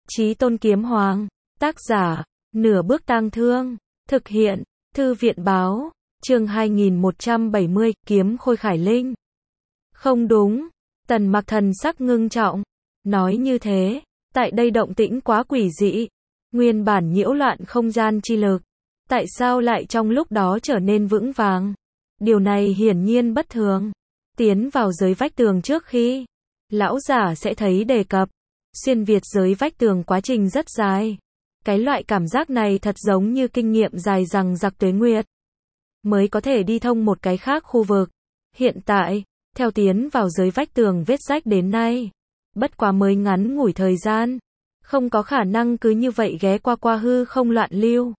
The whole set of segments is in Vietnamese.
Chí Tôn Kiếm Hoàng, tác giả, Nửa Bước Tang Thương, thực hiện, Thư viện Báo, chương 2170, Kiếm Khôi Khải Linh. Không đúng, Tần Mặc thần sắc ngưng trọng, nói như thế, tại đây động tĩnh quá quỷ dị, nguyên bản nhiễu loạn không gian chi lực, tại sao lại trong lúc đó trở nên vững vàng? Điều này hiển nhiên bất thường. Tiến vào giới vách tường trước khi, lão giả sẽ thấy đề cập, xuyên việt giới vách tường quá trình rất dài. Cái loại cảm giác này thật giống như kinh nghiệm dài dằng dặc tuế nguyệt, mới có thể đi thông một cái khác khu vực. Hiện tại, theo tiến vào giới vách tường vết rách đến nay, bất quá mới ngắn ngủi thời gian, không có khả năng cứ như vậy ghé qua hư không loạn lưu.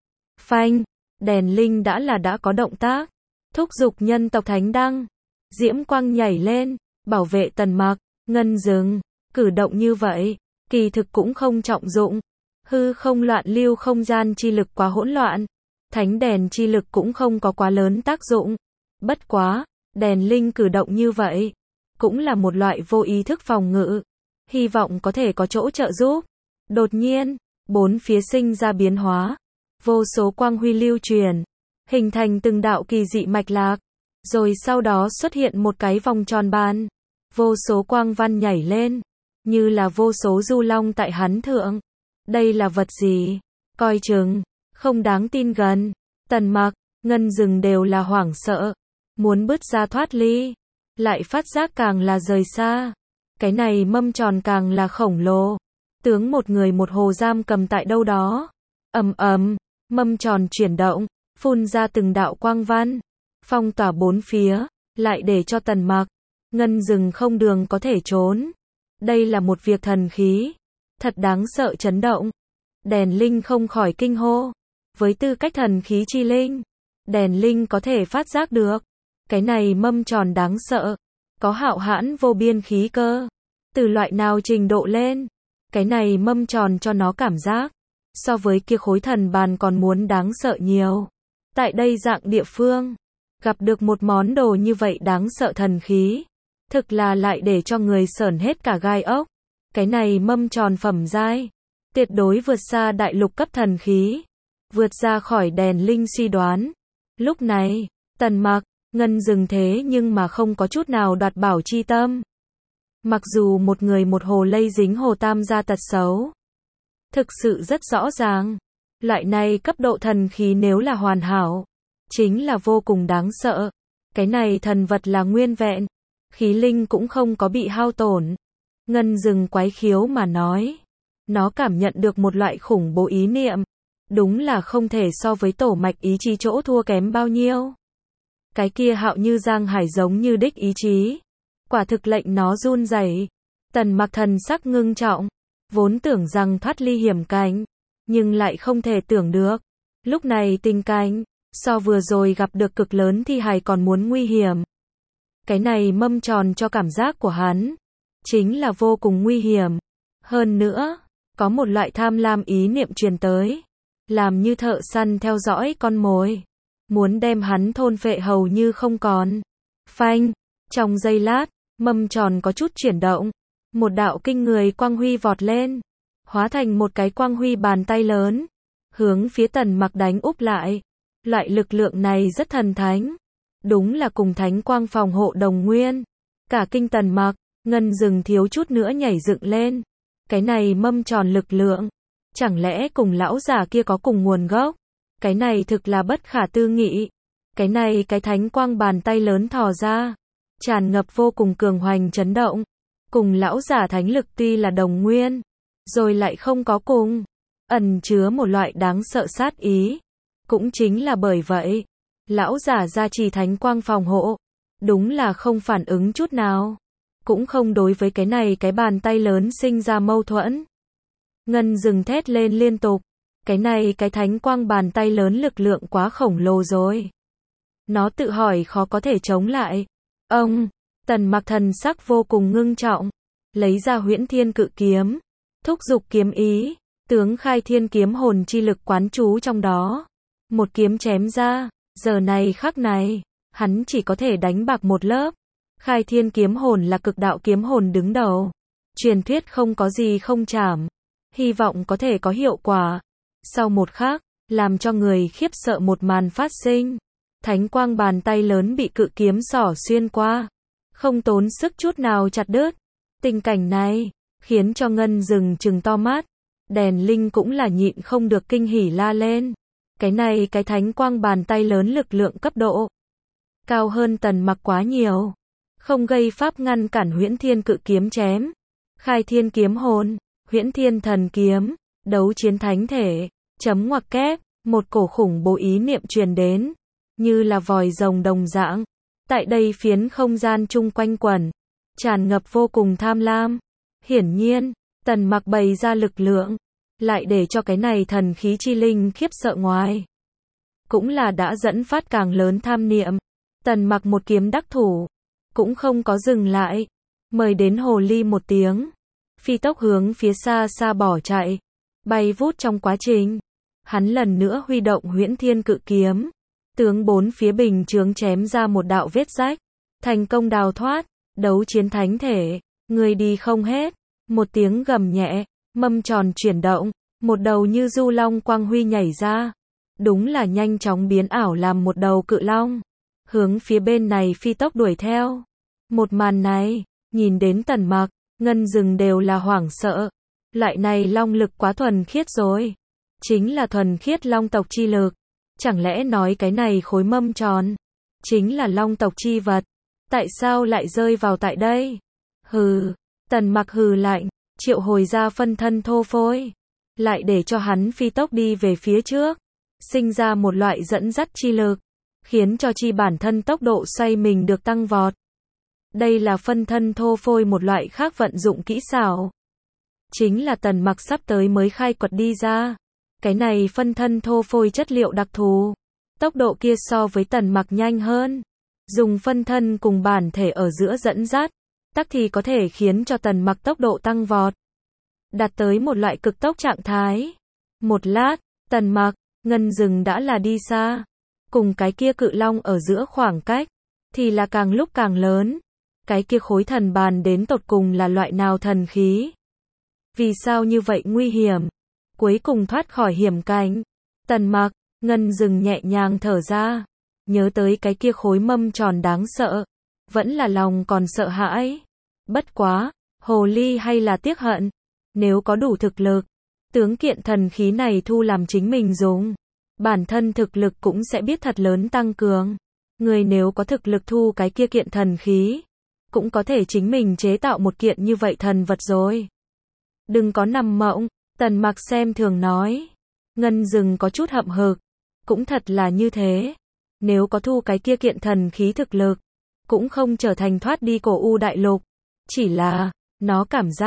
Phanh, đèn linh đã có động tác, thúc giục nhân tộc thánh đăng, diễm quang nhảy lên, bảo vệ Tần Mặc, ngân dừng, cử động như vậy, kỳ thực cũng không trọng dụng. Hư không loạn lưu không gian chi lực quá hỗn loạn, thánh đèn chi lực cũng không có quá lớn tác dụng. Bất quá, đèn linh cử động như vậy, cũng là một loại vô ý thức phòng ngự, hy vọng có thể có chỗ trợ giúp. Đột nhiên, bốn phía sinh ra biến hóa, vô số quang huy lưu truyền, hình thành từng đạo kỳ dị mạch lạc, rồi sau đó xuất hiện một cái vòng tròn bàn, vô số quang văn nhảy lên, như là vô số du long tại hắn thượng. Đây là vật gì? Coi chừng, không đáng tin gần. Tần Mặc, ngân dừng đều là hoảng sợ, muốn bứt ra thoát ly, lại phát giác càng là rời xa. Cái này mâm tròn càng là khổng lồ, tướng một người một hồ giam cầm tại đâu đó. Ầm ầm, mâm tròn chuyển động, phun ra từng đạo quang văn, phong tỏa bốn phía, lại để cho Tần Mặc, ngân dừng không đường có thể trốn. Đây là một việc thần khí, thật đáng sợ chấn động. Đèn linh không khỏi kinh hô. Với tư cách thần khí chi linh, đèn linh có thể phát giác được. Cái này mâm tròn đáng sợ, có hạo hãn vô biên khí cơ. Từ loại nào trình độ lên, cái này mâm tròn cho nó cảm giác, so với kia khối thần bàn còn muốn đáng sợ nhiều. Tại đây dạng địa phương, gặp được một món đồ như vậy đáng sợ thần khí, thực là lại để cho người sởn hết cả gai ốc. Cái này mâm tròn phẩm giai, tuyệt đối vượt xa đại lục cấp thần khí, vượt ra khỏi đèn linh suy đoán. Lúc này, Tần Mặc, ngân dừng thế nhưng mà không có chút nào đoạt bảo chi tâm. Mặc dù một người một hồ lây dính hồ tam gia tật xấu, thực sự rất rõ ràng, loại này cấp độ thần khí nếu là hoàn hảo, chính là vô cùng đáng sợ. Cái này thần vật là nguyên vẹn, khí linh cũng không có bị hao tổn. Ngân dừng quái khiếu mà nói, nó cảm nhận được một loại khủng bố ý niệm, đúng là không thể so với tổ mạch ý chí chỗ thua kém bao nhiêu. Cái kia hạo như giang hải giống như đích ý chí, quả thực lệnh nó run rẩy. Tần Mặc thần sắc ngưng trọng, vốn tưởng rằng thoát ly hiểm cảnh, nhưng lại không thể tưởng được, lúc này tình cảnh, so vừa rồi gặp được cực lớn thi hài còn muốn nguy hiểm. Cái này mâm tròn cho cảm giác của hắn, chính là vô cùng nguy hiểm. Hơn nữa, có một loại tham lam ý niệm truyền tới, làm như thợ săn theo dõi con mồi, muốn đem hắn thôn phệ hầu như không còn. Phanh, trong giây lát, mâm tròn có chút chuyển động, một đạo kinh người quang huy vọt lên, hóa thành một cái quang huy bàn tay lớn, hướng phía Tần Mặc đánh úp lại. Loại lực lượng này rất thần thánh, đúng là cùng thánh quang phòng hộ đồng nguyên. Cả kinh Tần Mặc, ngân dừng thiếu chút nữa nhảy dựng lên. Cái này mâm tròn lực lượng, chẳng lẽ cùng lão già kia có cùng nguồn gốc? Cái này thực là bất khả tư nghị. Cái này cái thánh quang bàn tay lớn thò ra, tràn ngập vô cùng cường hoành chấn động, cùng lão già thánh lực tuy là đồng nguyên, rồi lại không có cùng, ẩn chứa một loại đáng sợ sát ý. Cũng chính là bởi vậy, lão giả gia trì thánh quang phòng hộ, đúng là không phản ứng chút nào, cũng không đối với cái này cái bàn tay lớn sinh ra mâu thuẫn. Ngân dừng thét lên liên tục, cái này cái thánh quang bàn tay lớn lực lượng quá khổng lồ rồi. Nó tự hỏi khó có thể chống lại. Ông, Tần Mặc thần sắc vô cùng ngưng trọng, lấy ra Huyễn Thiên Cự Kiếm, thúc giục kiếm ý, tướng khai thiên kiếm hồn chi lực quán trú trong đó. Một kiếm chém ra, giờ này khắc này, hắn chỉ có thể đánh bạc một lớp. Khai thiên kiếm hồn là cực đạo kiếm hồn đứng đầu. Truyền thuyết không có gì không chảm. hy vọng có thể có hiệu quả. Sau một khắc, làm cho người khiếp sợ một màn phát sinh. Thánh quang bàn tay lớn bị cự kiếm xỏ xuyên qua, không tốn sức chút nào chặt đứt. Tình cảnh này khiến cho Ngân Dừng trừng to mắt. Đèn Linh cũng là nhịn không được kinh hỉ la lên. Cái này cái thánh quang bàn tay lớn lực lượng cấp độ cao hơn Tần Mặc quá nhiều, không gây pháp ngăn cản Huyễn Thiên cự kiếm chém. Khai Thiên kiếm hồn, Huyễn Thiên thần kiếm, đấu chiến thánh thể, chấm ngoặc kép, một cổ khủng bố ý niệm truyền đến, như là vòi rồng đồng dạng. Tại đây phiến không gian chung quanh quẩn, tràn ngập vô cùng tham lam. Hiển nhiên, Tần Mặc bày ra lực lượng, lại để cho cái này thần khí chi linh khiếp sợ ngoài. Cũng là đã dẫn phát càng lớn tham niệm. Tần Mặc một kiếm đắc thủ, cũng không có dừng lại. Mời đến hồ ly một tiếng, phi tốc hướng phía xa xa bỏ chạy. Bay vút trong quá trình, hắn lần nữa huy động Huyễn Thiên cự kiếm. Tướng bốn phía bình chướng chém ra một đạo vết rách. Thành công đào thoát, đấu chiến thánh thể. Người đi không hết. Một tiếng gầm nhẹ, mâm tròn chuyển động. Một đầu như du long quang huy nhảy ra. Đúng là nhanh chóng biến ảo làm một đầu cự long. Hướng phía bên này phi tốc đuổi theo. Một màn này, nhìn đến Tần Mặc, Ngân Dừng đều là hoảng sợ. Loại này long lực quá thuần khiết rồi. Chính là thuần khiết long tộc chi lực. Chẳng lẽ nói cái này khối mâm tròn chính là long tộc chi vật? Tại sao lại rơi vào tại đây? Hừ, Tần Mặc hừ lạnh, triệu hồi ra phân thân thô phôi, lại để cho hắn phi tốc đi về phía trước, sinh ra một loại dẫn dắt chi lực, khiến cho chi bản thân tốc độ xoay mình được tăng vọt. Đây là phân thân thô phôi một loại khác vận dụng kỹ xảo. Chính là Tần Mặc sắp tới mới khai quật đi ra. Cái này phân thân thô phôi chất liệu đặc thù. Tốc độ kia so với Tần Mặc nhanh hơn. Dùng phân thân cùng bản thể ở giữa dẫn dắt, tắc thì có thể khiến cho Tần Mặc tốc độ tăng vọt. Đạt tới một loại cực tốc trạng thái. Một lát, Tần Mặc, Ngân Dừng đã là đi xa. Cùng cái kia cự long ở giữa khoảng cách, thì là càng lúc càng lớn. Cái kia khối thần bàn đến tột cùng là loại nào thần khí? Vì sao như vậy nguy hiểm? Cuối cùng thoát khỏi hiểm cảnh. Tần Mặc, Ngân Dừng nhẹ nhàng thở ra. Nhớ tới cái kia khối mâm tròn đáng sợ. Vẫn là lòng còn sợ hãi. Bất quá, hồ ly hay là tiếc hận. Nếu có đủ thực lực, tướng kiện thần khí này thu làm chính mình dùng. Bản thân thực lực cũng sẽ biết thật lớn tăng cường. Người nếu có thực lực thu cái kia kiện thần khí, cũng có thể chính mình chế tạo một kiện như vậy thần vật rồi. Đừng có nằm mộng, Tần Mặc xem thường nói. Ngân Dừng có chút hậm hực. Cũng thật là như thế. Nếu có thu cái kia kiện thần khí thực lực, cũng không trở thành thoát đi cổ u đại lục. Chỉ là, nó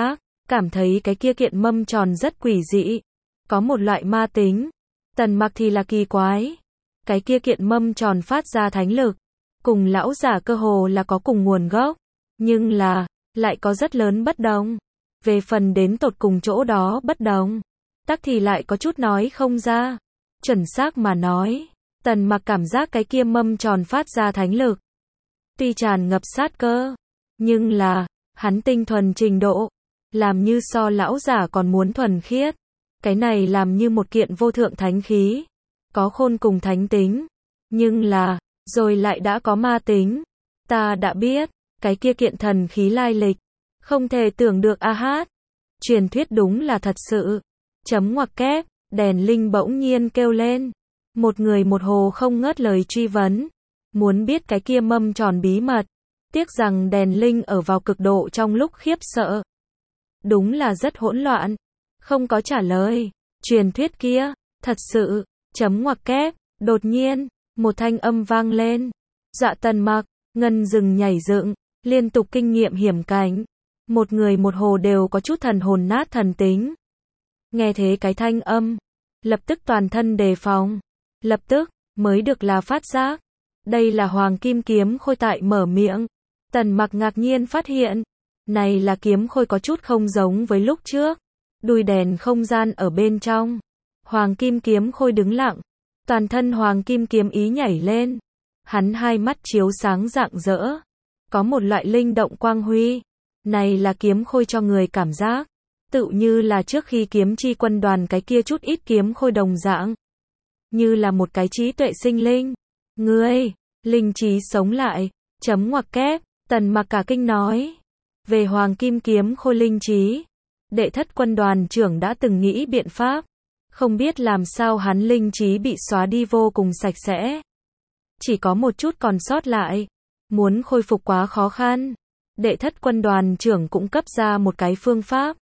cảm thấy cái kia kiện mâm tròn rất quỷ dị. Có một loại ma tính. Tần Mặc thì là kỳ quái. Cái kia kiện mâm tròn phát ra thánh lực. Cùng lão giả cơ hồ là có cùng nguồn gốc. Nhưng là, lại có rất lớn bất đồng. Về phần đến tột cùng chỗ đó bất đồng, tắc thì lại có chút nói không ra. Chuẩn xác mà nói, Tần Mặc cảm giác cái kia mâm tròn phát ra thánh lực. Tuy tràn ngập sát cơ, nhưng là, hắn tinh thuần trình độ, làm như so lão giả còn muốn thuần khiết. Cái này làm như một kiện vô thượng thánh khí, có khôn cùng thánh tính. Nhưng là, rồi lại đã có ma tính. Ta đã biết, cái kia kiện thần khí lai lịch. Không thể tưởng được a hát. Truyền thuyết đúng là thật sự. Chấm ngoặc kép, đèn linh bỗng nhiên kêu lên. Một người một hồ không ngớt lời truy vấn. Muốn biết cái kia mâm tròn bí mật. Tiếc rằng đèn linh ở vào cực độ trong lúc khiếp sợ. Đúng là rất hỗn loạn. Không có trả lời. Truyền thuyết kia, thật sự, chấm ngoặc kép, đột nhiên, một thanh âm vang lên. Dạ Tần Mặc, Ngân Dừng nhảy dựng, liên tục kinh nghiệm hiểm cảnh. Một người một hồ đều có chút thần hồn nát thần tính. Nghe thế cái thanh âm, lập tức toàn thân đề phòng. Lập tức, mới được là phát giác. Đây là Hoàng Kim Kiếm Khôi tại mở miệng. Tần Mặc ngạc nhiên phát hiện. Này là kiếm khôi có chút không giống với lúc trước. Đùi đèn không gian ở bên trong. Hoàng Kim Kiếm Khôi đứng lặng. Toàn thân Hoàng Kim Kiếm ý nhảy lên. Hắn hai mắt chiếu sáng rạng rỡ. Có một loại linh động quang huy. Này là kiếm khôi cho người cảm giác. Tựu như là trước khi kiếm chi quân đoàn cái kia chút ít kiếm khôi đồng dạng. Như là một cái trí tuệ sinh linh. Ngươi, linh trí sống lại, chấm ngoặc kép, Tần Mặc cả kinh nói. Về hoàng kim kiếm khôi linh trí, đệ thất quân đoàn trưởng đã từng nghĩ biện pháp. Không biết làm sao hắn linh trí bị xóa đi vô cùng sạch sẽ. Chỉ có một chút còn sót lại. Muốn khôi phục quá khó khăn. Đệ thất quân đoàn trưởng cũng cấp ra một cái phương pháp.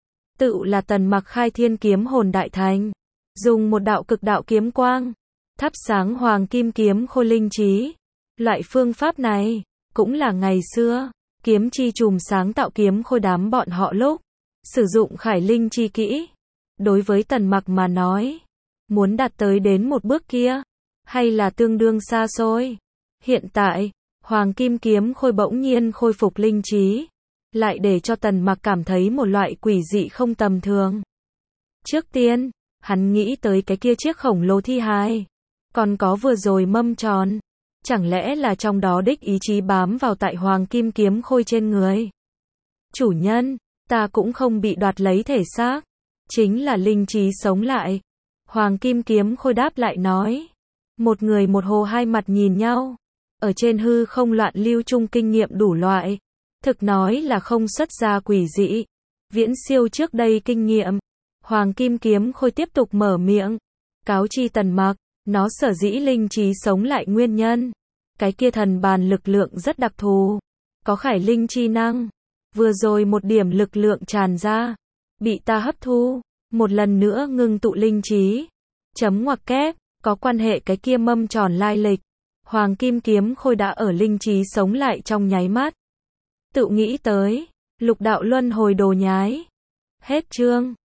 Tựu là Tần Mặc khai thiên kiếm hồn đại thành. Dùng một đạo cực đạo kiếm quang. Thắp sáng hoàng kim kiếm khôi linh trí. Loại phương pháp này, cũng là ngày xưa, kiếm chi chùm sáng tạo kiếm khôi đám bọn họ lúc. Sử dụng khải linh chi kỹ. Đối với Tần Mặc mà nói, muốn đạt tới đến một bước kia, hay là tương đương xa xôi. Hiện tại, hoàng kim kiếm khôi bỗng nhiên khôi phục linh trí, lại để cho Tần Mặc cảm thấy một loại quỷ dị không tầm thường. Trước tiên, hắn nghĩ tới cái kia chiếc khổng lồ thi hài, còn có vừa rồi mâm tròn, chẳng lẽ là trong đó đích ý chí bám vào tại hoàng kim kiếm khôi trên người. Chủ nhân, ta cũng không bị đoạt lấy thể xác, chính là linh trí sống lại. Hoàng kim kiếm khôi đáp lại nói. Một người một hồ hai mặt nhìn nhau. Ở trên hư không loạn lưu chung kinh nghiệm đủ loại. Thực nói là không xuất ra quỷ dị. Viễn siêu trước đây kinh nghiệm. Hoàng kim kiếm khôi tiếp tục mở miệng. Cáo chi Tần Mặc, nó sở dĩ linh trí sống lại nguyên nhân. Cái kia thần bàn lực lượng rất đặc thù. Có khải linh chi năng. Vừa rồi một điểm lực lượng tràn ra. Bị ta hấp thu. Một lần nữa ngưng tụ linh trí. Chấm ngoặc kép. Có quan hệ cái kia mâm tròn lai lịch. Hoàng kim kiếm khôi đã ở linh trí sống lại trong nháy mắt. Tự nghĩ tới. Lục đạo luân hồi đồ nhái. Hết chương.